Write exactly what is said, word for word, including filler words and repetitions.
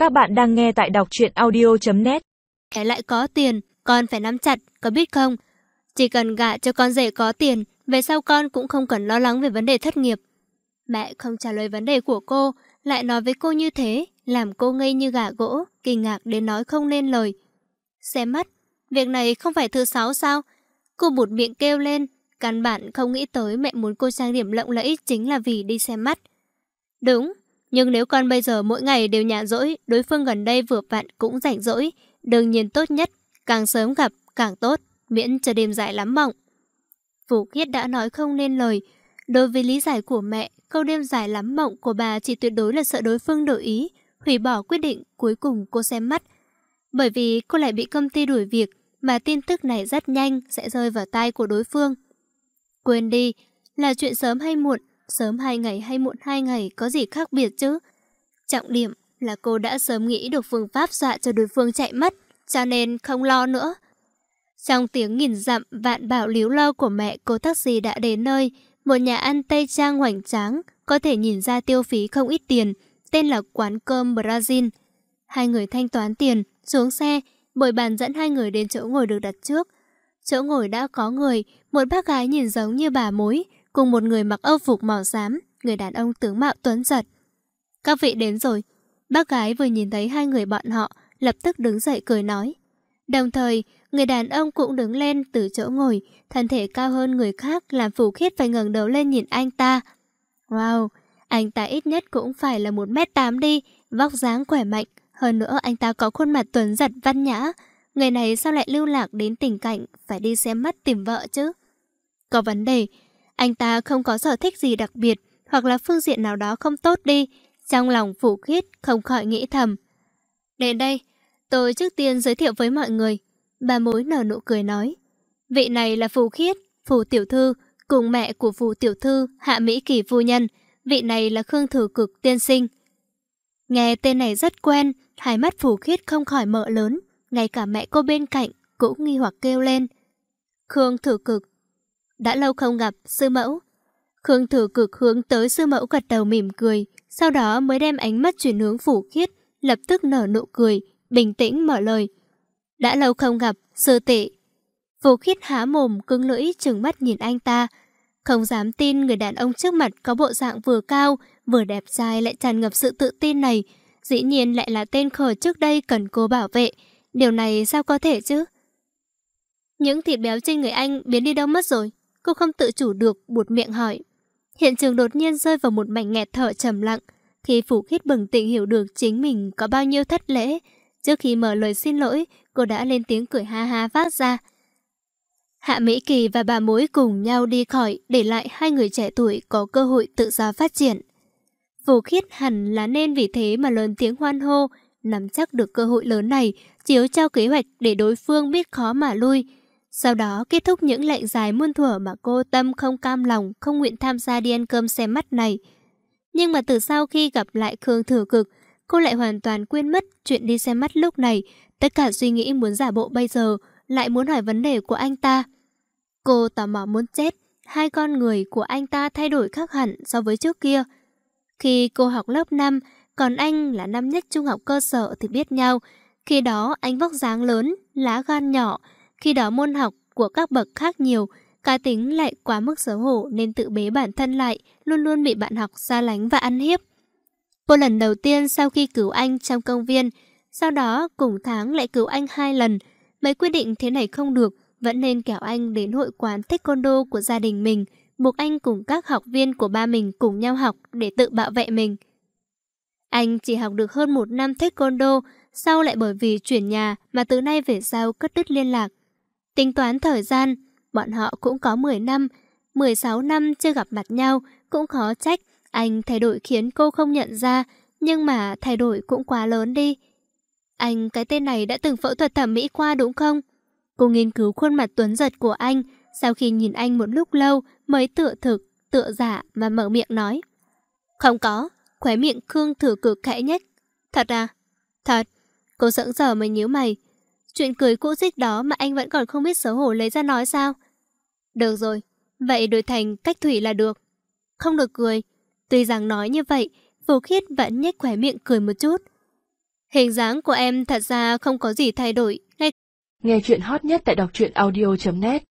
Các bạn đang nghe tại đọc truyện audio chấm net. Cái lại có tiền, con phải nắm chặt, có biết không? Chỉ cần gả cho con rể có tiền, về sau con cũng không cần lo lắng về vấn đề thất nghiệp. Mẹ không trả lời vấn đề của cô, lại nói với cô như thế, làm cô ngây như gà gỗ, kinh ngạc đến nói không nên lời. Xem mắt, việc này không phải thứ sáu sao? Cô bụt miệng kêu lên, căn bản không nghĩ tới mẹ muốn cô trang điểm lộng lẫy chính là vì đi xem mắt. Đúng, nhưng nếu con bây giờ mỗi ngày đều nhàn rỗi, đối phương gần đây vừa vặn cũng rảnh rỗi, đương nhiên tốt nhất, càng sớm gặp càng tốt, miễn cho đêm dài lắm mộng. Vũ Khiết đã nói không nên lời. Đối với lý giải của mẹ, câu đêm dài lắm mộng của bà chỉ tuyệt đối là sợ đối phương đổi ý, hủy bỏ quyết định cuối cùng cô xem mắt. Bởi vì cô lại bị công ty đuổi việc, mà tin tức này rất nhanh sẽ rơi vào tai của đối phương. Quên đi, là chuyện sớm hay muộn, sớm hai ngày hay muộn hai ngày có gì khác biệt chứ. Trọng điểm là cô đã sớm nghĩ được phương pháp dọa cho đối phương chạy mất, cho nên không lo nữa. Trong tiếng nghìn dặm vạn bảo líu lo của mẹ, cô taxi đã đến nơi, một nhà ăn Tây Trang hoành tráng, có thể nhìn ra tiêu phí không ít tiền, tên là quán cơm Brazil. Hai người thanh toán tiền, xuống xe, bồi bàn dẫn hai người đến chỗ ngồi được đặt trước. Chỗ ngồi đã có người, một bác gái nhìn giống như bà mối, cùng một người mặc âu phục màu xám, người đàn ông tướng mạo tuấn giật. Các vị đến rồi. Bác gái vừa nhìn thấy hai người bọn họ, lập tức đứng dậy cười nói. Đồng thời, người đàn ông cũng đứng lên từ chỗ ngồi, thân thể cao hơn người khác làm Vũ Khiết phải ngẩng đầu lên nhìn anh ta. Wow, anh ta ít nhất cũng phải là một mét tám đi, vóc dáng khỏe mạnh. Hơn nữa anh ta có khuôn mặt tuấn giật văn nhã. Người này sao lại lưu lạc đến tình cảnh phải đi xem mắt tìm vợ chứ? Có vấn đề, anh ta không có sở thích gì đặc biệt, hoặc là phương diện nào đó không tốt đi. Trong lòng Vũ Khiết không khỏi nghĩ thầm. Đến đây, tôi trước tiên giới thiệu với mọi người. Bà mối nở nụ cười nói. Vị này là Vũ Khiết, Phù tiểu thư, cùng mẹ của Phù tiểu thư, Hạ Mỹ Kỳ phu nhân. Vị này là Khương Thử Cực tiên sinh. Nghe tên này rất quen, hai mắt Vũ Khiết không khỏi mở lớn. Ngay cả mẹ cô bên cạnh cũng nghi hoặc kêu lên. Khương Thử Cực. Đã lâu không gặp, sư mẫu. Khương Thử Cực hướng tới sư mẫu gật đầu mỉm cười, sau đó mới đem ánh mắt chuyển hướng Vũ Khiết, lập tức nở nụ cười, bình tĩnh mở lời. Đã lâu không gặp, sư tỷ. Vũ Khiết há mồm cứng lưỡi trừng mắt nhìn anh ta, không dám tin người đàn ông trước mặt có bộ dạng vừa cao, vừa đẹp trai lại tràn ngập sự tự tin này, dĩ nhiên lại là tên khờ trước đây cần cô bảo vệ. Điều này sao có thể chứ? Những thịt béo trên người anh biến đi đâu mất rồi? Cô không tự chủ được buột miệng hỏi. Hiện trường đột nhiên rơi vào một mảnh nghẹt thở trầm lặng. Khi Vũ Khiết bừng tỉnh hiểu được chính mình có bao nhiêu thất lễ, trước khi mở lời xin lỗi, cô đã lên tiếng cười ha ha phát ra. Hạ Mỹ Kỳ và bà mối cùng nhau đi khỏi, để lại hai người trẻ tuổi có cơ hội tự do phát triển. Vũ Khiết hẳn là nên vì thế mà lớn tiếng hoan hô, nắm chắc được cơ hội lớn này, chiếu trao kế hoạch để đối phương biết khó mà lui. Sau đó kết thúc những lệnh dài muôn thuở mà cô tâm không cam lòng, không nguyện tham gia đi ăn cơm xem mắt này. Nhưng mà từ sau khi gặp lại Khương Thử Cực, cô lại hoàn toàn quên mất chuyện đi xem mắt lúc này. Tất cả suy nghĩ muốn giả bộ bây giờ lại muốn hỏi vấn đề của anh ta. Cô tò mò muốn chết, hai con người của anh ta thay đổi khác hẳn so với trước kia. Khi cô học lớp năm, còn anh là năm nhất trung học cơ sở thì biết nhau. Khi đó anh vóc dáng lớn, lá gan nhỏ. Khi đó môn học của các bậc khác nhiều, cá tính lại quá mức xấu hổ nên tự bế bản thân lại, luôn luôn bị bạn học xa lánh và ăn hiếp. Cô lần đầu tiên sau khi cứu anh trong công viên, sau đó cùng tháng lại cứu anh hai lần. Mấy quyết định thế này không được, vẫn nên kéo anh đến hội quán taekwondo của gia đình mình, buộc anh cùng các học viên của ba mình cùng nhau học để tự bảo vệ mình. Anh chỉ học được hơn một năm taekwondo, sau lại bởi vì chuyển nhà mà từ nay về sau cắt đứt liên lạc. Tính toán thời gian, bọn họ cũng có mười năm, mười sáu năm chưa gặp mặt nhau, cũng khó trách anh thay đổi khiến cô không nhận ra, nhưng mà thay đổi cũng quá lớn đi. Anh cái tên này đã từng phẫu thuật thẩm mỹ qua đúng không? Cô nghiên cứu khuôn mặt tuấn giật của anh, sau khi nhìn anh một lúc lâu mới tựa thực, tựa giả mà mở miệng nói. Không có, khóe miệng Khương Thử Cực khẽ nhếch. Thật à? Thật. Cô sững sờ mới nhíu mày. Chuyện cười cũ dích đó mà anh vẫn còn không biết xấu hổ lấy ra nói sao? Được rồi, vậy đổi thành cách thủy là được. Không được cười. Tuy rằng nói như vậy, Vũ Khiết vẫn nhếch khóe miệng cười một chút. Hình dáng của em thật ra không có gì thay đổi. Ngay... Nghe chuyện hot nhất tại đọc truyện audio chấm net